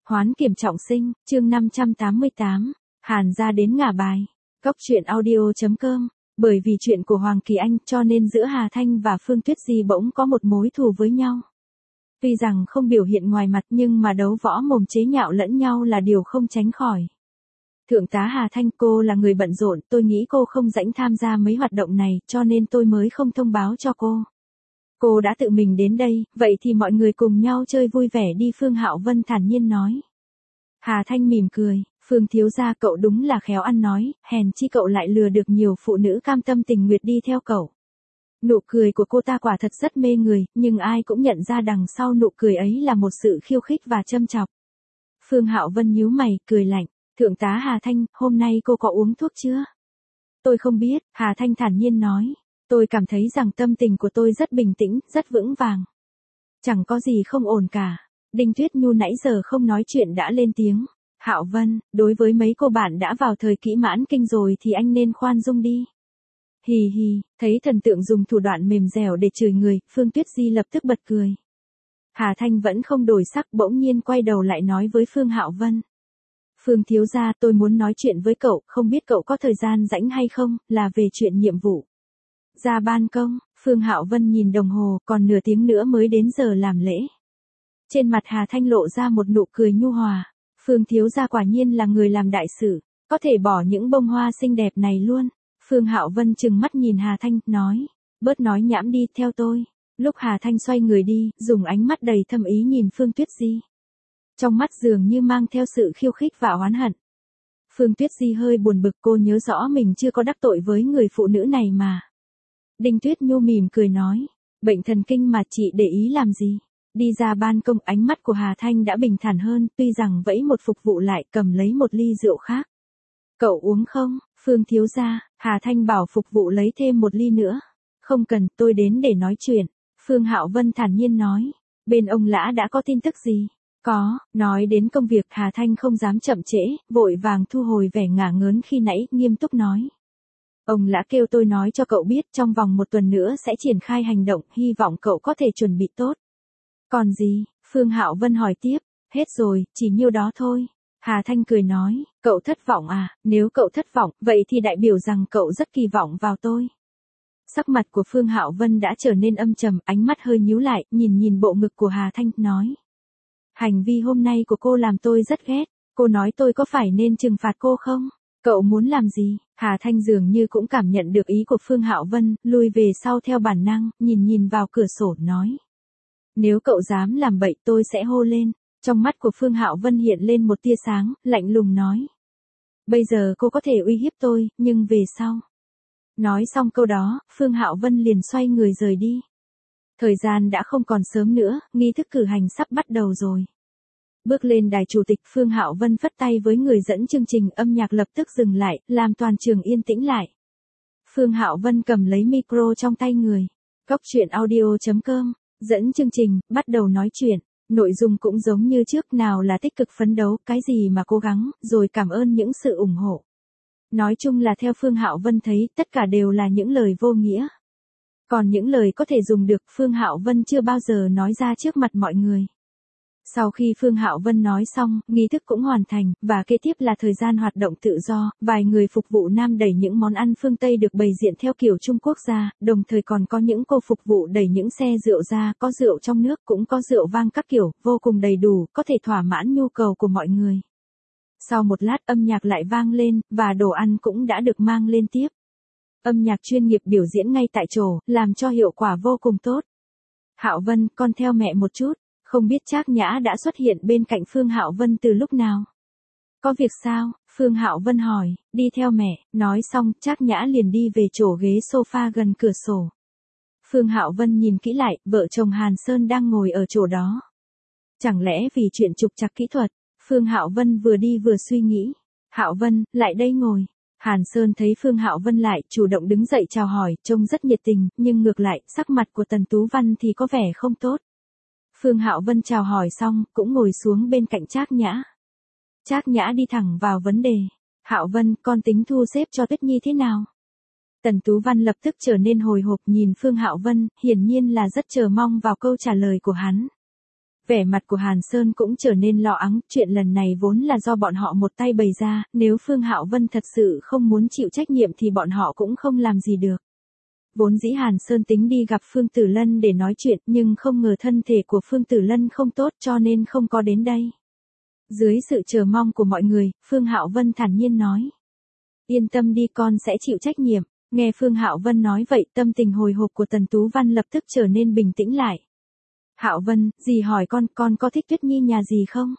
Hoán kiểm trọng sinh, chương 588, Hàn gia đến ngả bài. Cóc truyện audio.com. Bởi vì chuyện của Hoàng Kỳ Anh cho nên giữa Hà Thanh và Phương Tuyết Di bỗng có một mối thù với nhau. Tuy rằng không biểu hiện ngoài mặt nhưng mà đấu võ mồm chế nhạo lẫn nhau là điều không tránh khỏi. Thượng tá Hà Thanh, cô là người bận rộn, tôi nghĩ cô không rảnh tham gia mấy hoạt động này cho nên tôi mới không thông báo cho cô. Cô đã tự mình đến đây, vậy thì mọi người cùng nhau chơi vui vẻ đi, Phương Hạo Vân thản nhiên nói. Hà Thanh mỉm cười, Phương thiếu gia cậu đúng là khéo ăn nói, hèn chi cậu lại lừa được nhiều phụ nữ cam tâm tình nguyện đi theo cậu. Nụ cười của cô ta quả thật rất mê người, nhưng ai cũng nhận ra đằng sau nụ cười ấy là một sự khiêu khích và châm chọc. Phương Hạo Vân nhíu mày, cười lạnh, Thượng tá Hà Thanh, hôm nay cô có uống thuốc chưa? Tôi không biết, Hà Thanh thản nhiên nói. Tôi cảm thấy rằng tâm tình của tôi rất bình tĩnh, rất vững vàng. Chẳng có gì không ổn cả. Đinh Tuyết Nhu nãy giờ không nói chuyện đã lên tiếng. Hạo Vân, đối với mấy cô bạn đã vào thời kỹ mãn kinh rồi thì anh nên khoan dung đi. Hì hì, thấy thần tượng dùng thủ đoạn mềm dẻo để chửi người, Phương Tuyết Di lập tức bật cười. Hà Thanh vẫn không đổi sắc, bỗng nhiên quay đầu lại nói với Phương Hạo Vân. Phương thiếu gia, tôi muốn nói chuyện với cậu, không biết cậu có thời gian rảnh hay không, là về chuyện nhiệm vụ. Ra ban công, Phương Hạo Vân nhìn đồng hồ, còn nửa tiếng nữa mới đến giờ làm lễ. Trên mặt Hà Thanh lộ ra một nụ cười nhu hòa. Phương thiếu gia quả nhiên là người làm đại sự, có thể bỏ những bông hoa xinh đẹp này luôn. Phương Hạo Vân trừng mắt nhìn Hà Thanh, nói, bớt nói nhảm đi, theo tôi. Lúc Hà Thanh xoay người đi, dùng ánh mắt đầy thâm ý nhìn Phương Tuyết Di. Trong mắt dường như mang theo sự khiêu khích và oán hận. Phương Tuyết Di hơi buồn bực, cô nhớ rõ mình chưa có đắc tội với người phụ nữ này mà. Đinh Tuyết Nhu mỉm cười nói, bệnh thần kinh mà chị để ý làm gì? Đi ra ban công, ánh mắt của Hà Thanh đã bình thản hơn, tuy rằng vẫy một phục vụ lại, cầm lấy một ly rượu khác. Cậu uống không? Phương thiếu gia, Hà Thanh bảo phục vụ lấy thêm một ly nữa. Không cần, tôi đến để nói chuyện. Phương Hạo Vân thản nhiên nói, bên ông Lã đã có tin tức gì? Có, nói đến công việc, Hà Thanh không dám chậm trễ, vội vàng thu hồi vẻ ngả ngớn khi nãy, nghiêm túc nói. Ông Lã kêu tôi nói cho cậu biết trong vòng 1 tuần nữa sẽ triển khai hành động, hy vọng cậu có thể chuẩn bị tốt. Còn gì? Phương Hạo Vân hỏi tiếp. Hết rồi, chỉ nhiêu đó thôi. Hà Thanh cười nói, cậu thất vọng à? Nếu cậu thất vọng, vậy thì đại biểu rằng cậu rất kỳ vọng vào tôi. Sắc mặt của Phương Hạo Vân đã trở nên âm trầm, ánh mắt hơi nhíu lại, nhìn bộ ngực của Hà Thanh, nói. Hành vi hôm nay của cô làm tôi rất ghét, cô nói tôi có phải nên trừng phạt cô không? Cậu muốn làm gì? Hà Thanh dường như cũng cảm nhận được ý của Phương Hạo Vân, lùi về sau theo bản năng, nhìn vào cửa sổ, nói. Nếu cậu dám làm bậy tôi sẽ hô lên. Trong mắt của Phương Hạo Vân hiện lên một tia sáng, lạnh lùng nói. Bây giờ cô có thể uy hiếp tôi, nhưng về sau. Nói xong câu đó, Phương Hạo Vân liền xoay người rời đi. Thời gian đã không còn sớm nữa, nghi thức cử hành sắp bắt đầu rồi. Bước lên đài chủ tịch, Phương Hạo Vân phất tay với người dẫn chương trình, âm nhạc lập tức dừng lại, làm toàn trường yên tĩnh lại. Phương Hạo Vân cầm lấy micro trong tay người. Cóc truyện audio.com, dẫn chương trình, bắt đầu nói chuyện. Nội dung cũng giống như trước, nào là tích cực phấn đấu, cái gì mà cố gắng, rồi cảm ơn những sự ủng hộ. Nói chung là theo Phương Hạo Vân thấy, tất cả đều là những lời vô nghĩa. Còn những lời có thể dùng được, Phương Hạo Vân chưa bao giờ nói ra trước mặt mọi người. Sau khi Phương Hạo Vân nói xong, nghi thức cũng hoàn thành, và kế tiếp là thời gian hoạt động tự do, vài người phục vụ nam đẩy những món ăn phương Tây được bày diện theo kiểu Trung Quốc ra, đồng thời còn có những cô phục vụ đẩy những xe rượu ra, có rượu trong nước cũng có rượu vang các kiểu, vô cùng đầy đủ, có thể thỏa mãn nhu cầu của mọi người. Sau một lát âm nhạc lại vang lên, và đồ ăn cũng đã được mang lên tiếp. Âm nhạc chuyên nghiệp biểu diễn ngay tại chỗ, làm cho hiệu quả vô cùng tốt. Hạo Vân, con theo mẹ một chút. Không biết Trác Nhã đã xuất hiện bên cạnh Phương Hạo Vân từ lúc nào? Có việc sao? Phương Hạo Vân hỏi, đi theo mẹ, nói xong, Trác Nhã liền đi về chỗ ghế sofa gần cửa sổ. Phương Hạo Vân nhìn kỹ lại, vợ chồng Hàn Sơn đang ngồi ở chỗ đó. Chẳng lẽ vì chuyện trục trặc kỹ thuật? Phương Hạo Vân vừa đi vừa suy nghĩ. Hạo Vân, lại đây ngồi. Hàn Sơn thấy Phương Hạo Vân lại, chủ động đứng dậy chào hỏi, trông rất nhiệt tình, nhưng ngược lại, sắc mặt của Tần Tú Văn thì có vẻ không tốt. Phương Hạo Vân chào hỏi xong, cũng ngồi xuống bên cạnh Trác Nhã. Trác Nhã đi thẳng vào vấn đề. Hạo Vân, con tính thu xếp cho Tuyết Nhi thế nào? Tần Tú Văn lập tức trở nên hồi hộp nhìn Phương Hạo Vân, hiển nhiên là rất chờ mong vào câu trả lời của hắn. Vẻ mặt của Hàn Sơn cũng trở nên lo ắng, chuyện lần này vốn là do bọn họ một tay bày ra, nếu Phương Hạo Vân thật sự không muốn chịu trách nhiệm thì bọn họ cũng không làm gì được. Vốn dĩ Hàn Sơn tính đi gặp Phương Tử Lân để nói chuyện, nhưng không ngờ thân thể của Phương Tử Lân không tốt cho nên không có đến đây. Dưới sự chờ mong của mọi người, Phương Hạo Vân thản nhiên nói. Yên tâm đi, con sẽ chịu trách nhiệm. Nghe Phương Hạo Vân nói vậy, tâm tình hồi hộp của Tần Tú Văn lập tức trở nên bình tĩnh lại. Hạo Vân, dì hỏi con có thích Tuyết Nhi nhà dì không?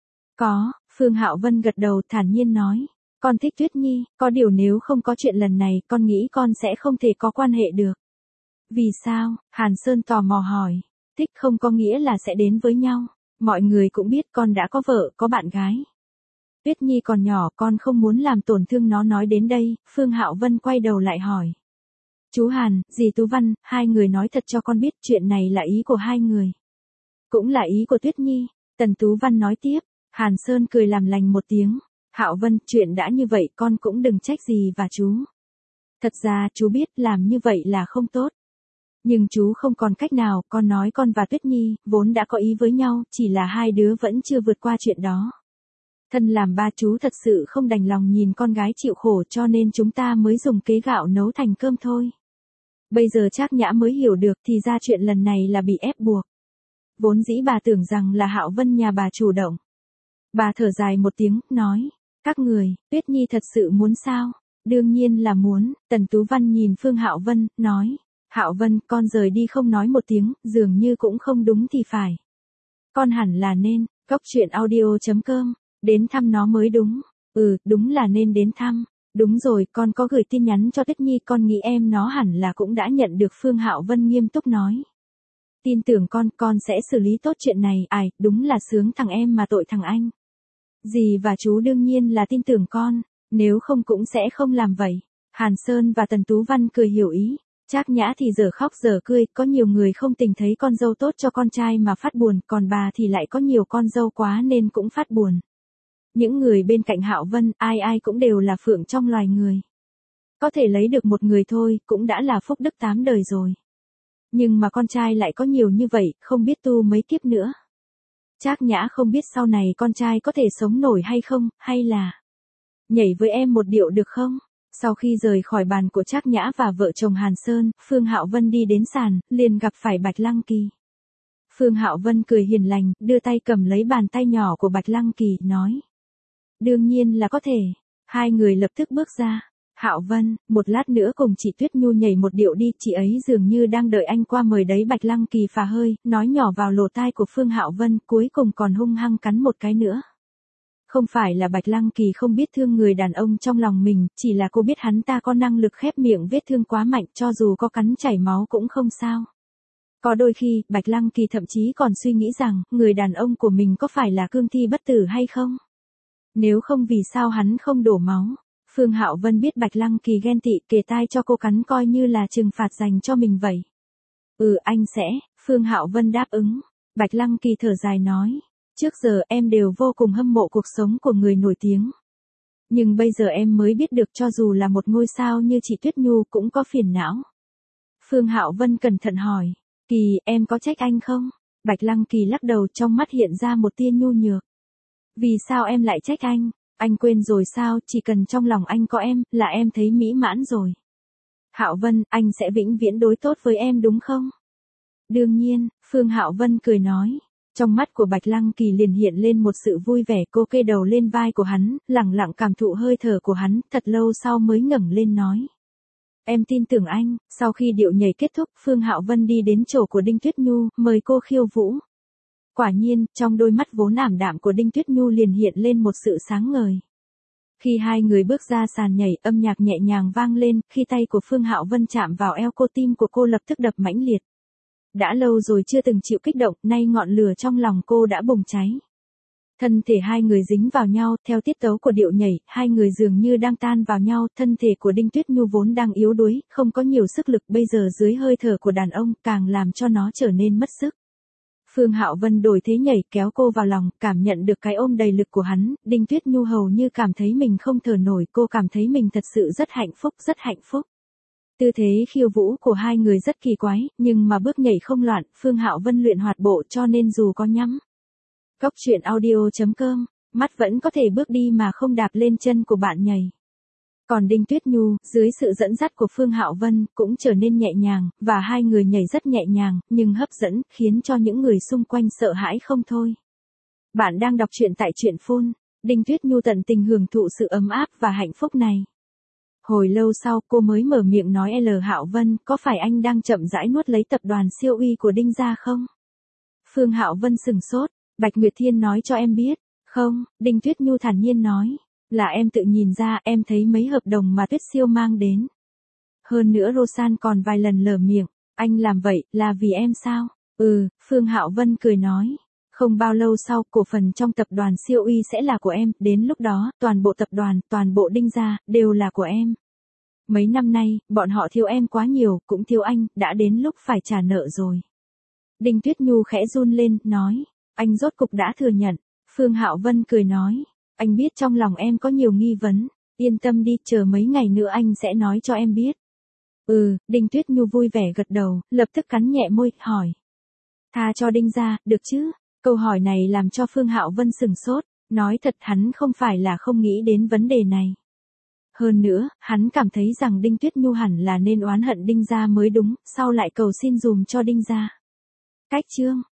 Có, Phương Hạo Vân gật đầu thản nhiên nói. Con thích Tuyết Nhi, có điều nếu không có chuyện lần này con nghĩ con sẽ không thể có quan hệ được. Vì sao? Hàn Sơn tò mò hỏi. Thích không có nghĩa là sẽ đến với nhau. Mọi người cũng biết con đã có vợ, có bạn gái. Tuyết Nhi còn nhỏ, con không muốn làm tổn thương nó. Nói đến đây, Phương Hạo Vân quay đầu lại hỏi. Chú Hàn, dì Tú Văn, hai người nói thật cho con biết chuyện này là ý của hai người. Cũng là ý của Tuyết Nhi, Tần Tú Văn nói tiếp. Hàn Sơn cười làm lành một tiếng. Hạo Vân, chuyện đã như vậy con cũng đừng trách dì và chú. Thật ra chú biết làm như vậy là không tốt. Nhưng chú không còn cách nào, con nói con và Tuyết Nhi vốn đã có ý với nhau, chỉ là hai đứa vẫn chưa vượt qua chuyện đó. Thân làm ba chú thật sự không đành lòng nhìn con gái chịu khổ cho nên chúng ta mới dùng kế gạo nấu thành cơm thôi. Bây giờ Trác Nhã mới hiểu được thì ra chuyện lần này là bị ép buộc. Vốn dĩ bà tưởng rằng là Hạo Vân nhà bà chủ động. Bà thở dài một tiếng, nói. Các người, Tuyết Nhi thật sự muốn sao? Đương nhiên là muốn. Tần Tú Văn nhìn Phương Hạo Vân, nói. Hạo Vân, con rời đi không nói một tiếng, dường như cũng không đúng thì phải. Con hẳn là nên, coctruyện.audio.com, đến thăm nó mới đúng. Đúng là nên đến thăm. Đúng rồi, con có gửi tin nhắn cho Tuyết Nhi, con nghĩ em nó hẳn là cũng đã nhận được. Phương Hạo Vân nghiêm túc nói. Tin tưởng con sẽ xử lý tốt chuyện này. Ai, đúng là sướng thằng em mà tội thằng anh. Dì và chú đương nhiên là tin tưởng con, nếu không cũng sẽ không làm vậy. Hàn Sơn và Tần Tú Văn cười hiểu ý. Trác Nhã thì giờ khóc giờ cười, có nhiều người không tình thấy con dâu tốt cho con trai mà phát buồn, còn bà thì lại có nhiều con dâu quá nên cũng phát buồn. Những người bên cạnh Hạo Vân, ai ai cũng đều là phượng trong loài người. Có thể lấy được một người thôi, cũng đã là phúc đức 8 đời rồi. Nhưng mà con trai lại có nhiều như vậy, không biết tu mấy kiếp nữa. Trác Nhã không biết sau này con trai có thể sống nổi hay không, hay là nhảy với em một điệu được không? Sau khi rời khỏi bàn của Trác Nhã và vợ chồng Hàn Sơn, Phương Hạo Vân đi đến sàn, liền gặp phải Bạch Lăng Kỳ. Phương Hạo Vân cười hiền lành, đưa tay cầm lấy bàn tay nhỏ của Bạch Lăng Kỳ, nói. Đương nhiên là có thể. Hai người lập tức bước ra. Hạo Vân, một lát nữa cùng chị Tuyết Nhu nhảy một điệu đi, chị ấy dường như đang đợi anh qua mời đấy. Bạch Lăng Kỳ phà hơi, nói nhỏ vào lỗ tai của Phương Hạo Vân, cuối cùng còn hung hăng cắn một cái nữa. Không phải là Bạch Lăng Kỳ không biết thương người đàn ông trong lòng mình, chỉ là cô biết hắn ta có năng lực khép miệng vết thương quá mạnh, cho dù có cắn chảy máu cũng không sao. Có đôi khi, Bạch Lăng Kỳ thậm chí còn suy nghĩ rằng, người đàn ông của mình có phải là cương thi bất tử hay không? Nếu không vì sao hắn không đổ máu? Phương Hạo Vân biết Bạch Lăng Kỳ ghen tị, kề tai cho cô cắn coi như là trừng phạt dành cho mình vậy. Anh sẽ, Phương Hạo Vân đáp ứng. Bạch Lăng Kỳ thở dài nói. Trước giờ em đều vô cùng hâm mộ cuộc sống của người nổi tiếng. Nhưng bây giờ em mới biết được cho dù là một ngôi sao như chị Tuyết Nhu cũng có phiền não. Phương Hạo Vân cẩn thận hỏi. Kỳ, em có trách anh không? Bạch Lăng Kỳ lắc đầu, trong mắt hiện ra một tia nhu nhược. Vì sao em lại trách anh? Anh quên rồi sao, chỉ cần trong lòng anh có em, là em thấy mỹ mãn rồi. Hạo Vân, anh sẽ vĩnh viễn đối tốt với em đúng không? Đương nhiên, Phương Hạo Vân cười nói. Trong mắt của Bạch Lăng Kỳ liền hiện lên một sự vui vẻ, cô kê đầu lên vai của hắn, lẳng lặng cảm thụ hơi thở của hắn, thật lâu sau mới ngẩng lên nói. Em tin tưởng anh. Sau khi điệu nhảy kết thúc, Phương Hạo Vân đi đến chỗ của Đinh Tuyết Nhu, mời cô khiêu vũ. Quả nhiên, trong đôi mắt vốn ảm đạm của Đinh Tuyết Nhu liền hiện lên một sự sáng ngời. Khi hai người bước ra sàn nhảy, âm nhạc nhẹ nhàng vang lên, khi tay của Phương Hạo Vân chạm vào eo cô, tim của cô lập tức đập mãnh liệt. Đã lâu rồi chưa từng chịu kích động, nay ngọn lửa trong lòng cô đã bùng cháy. Thân thể hai người dính vào nhau, theo tiết tấu của điệu nhảy, hai người dường như đang tan vào nhau, thân thể của Đinh Tuyết Nhu vốn đang yếu đuối, không có nhiều sức lực, bây giờ dưới hơi thở của đàn ông, càng làm cho nó trở nên mất sức. Phương Hạo Vân đổi thế nhảy, kéo cô vào lòng, cảm nhận được cái ôm đầy lực của hắn, Đinh Tuyết Nhu hầu như cảm thấy mình không thở nổi, cô cảm thấy mình thật sự rất hạnh phúc, rất hạnh phúc. Tư thế khiêu vũ của hai người rất kỳ quái, nhưng mà bước nhảy không loạn, Phương Hạo Vân luyện hoạt bộ cho nên dù có nhắm Cốc truyện audio.com, mắt vẫn có thể bước đi mà không đạp lên chân của bạn nhảy. Còn Đinh Tuyết Nhu, dưới sự dẫn dắt của Phương Hạo Vân, cũng trở nên nhẹ nhàng, và hai người nhảy rất nhẹ nhàng, nhưng hấp dẫn, khiến cho những người xung quanh sợ hãi không thôi. Bạn đang đọc truyện tại truyện Phun. Đinh Tuyết Nhu tận tình hưởng thụ sự ấm áp và hạnh phúc này. Hồi lâu sau cô mới mở miệng nói L. Hạo Vân, có phải anh đang chậm rãi nuốt lấy tập đoàn siêu uy của Đinh gia không? Phương Hạo Vân sừng sốt, Bạch Nguyệt Thiên nói cho em biết. Không, Đinh Tuyết Nhu thản nhiên nói. Là em tự nhìn ra, em thấy mấy hợp đồng mà Tuyết Siêu mang đến. Hơn nữa Rosan còn vài lần lở miệng, anh làm vậy là vì em sao? Phương Hạo Vân cười nói. Không bao lâu sau, cổ phần trong tập đoàn siêu uy sẽ là của em, đến lúc đó, toàn bộ tập đoàn, toàn bộ Đinh gia, đều là của em. Mấy năm nay, bọn họ thiếu em quá nhiều, cũng thiếu anh, đã đến lúc phải trả nợ rồi. Đinh Tuyết Nhu khẽ run lên, nói. Anh rốt cục đã thừa nhận. Phương Hạo Vân cười nói. Anh biết trong lòng em có nhiều nghi vấn. Yên tâm đi, chờ mấy ngày nữa anh sẽ nói cho em biết. Đinh Tuyết Nhu vui vẻ gật đầu, lập tức cắn nhẹ môi, hỏi. Tha cho Đinh gia, được chứ? Câu hỏi này làm cho Phương Hạo Vân sừng sốt, nói thật hắn không phải là không nghĩ đến vấn đề này. Hơn nữa, hắn cảm thấy rằng Đinh Tuyết Nhu hẳn là nên oán hận Đinh gia mới đúng, sau lại cầu xin dùm cho Đinh gia. Cách chương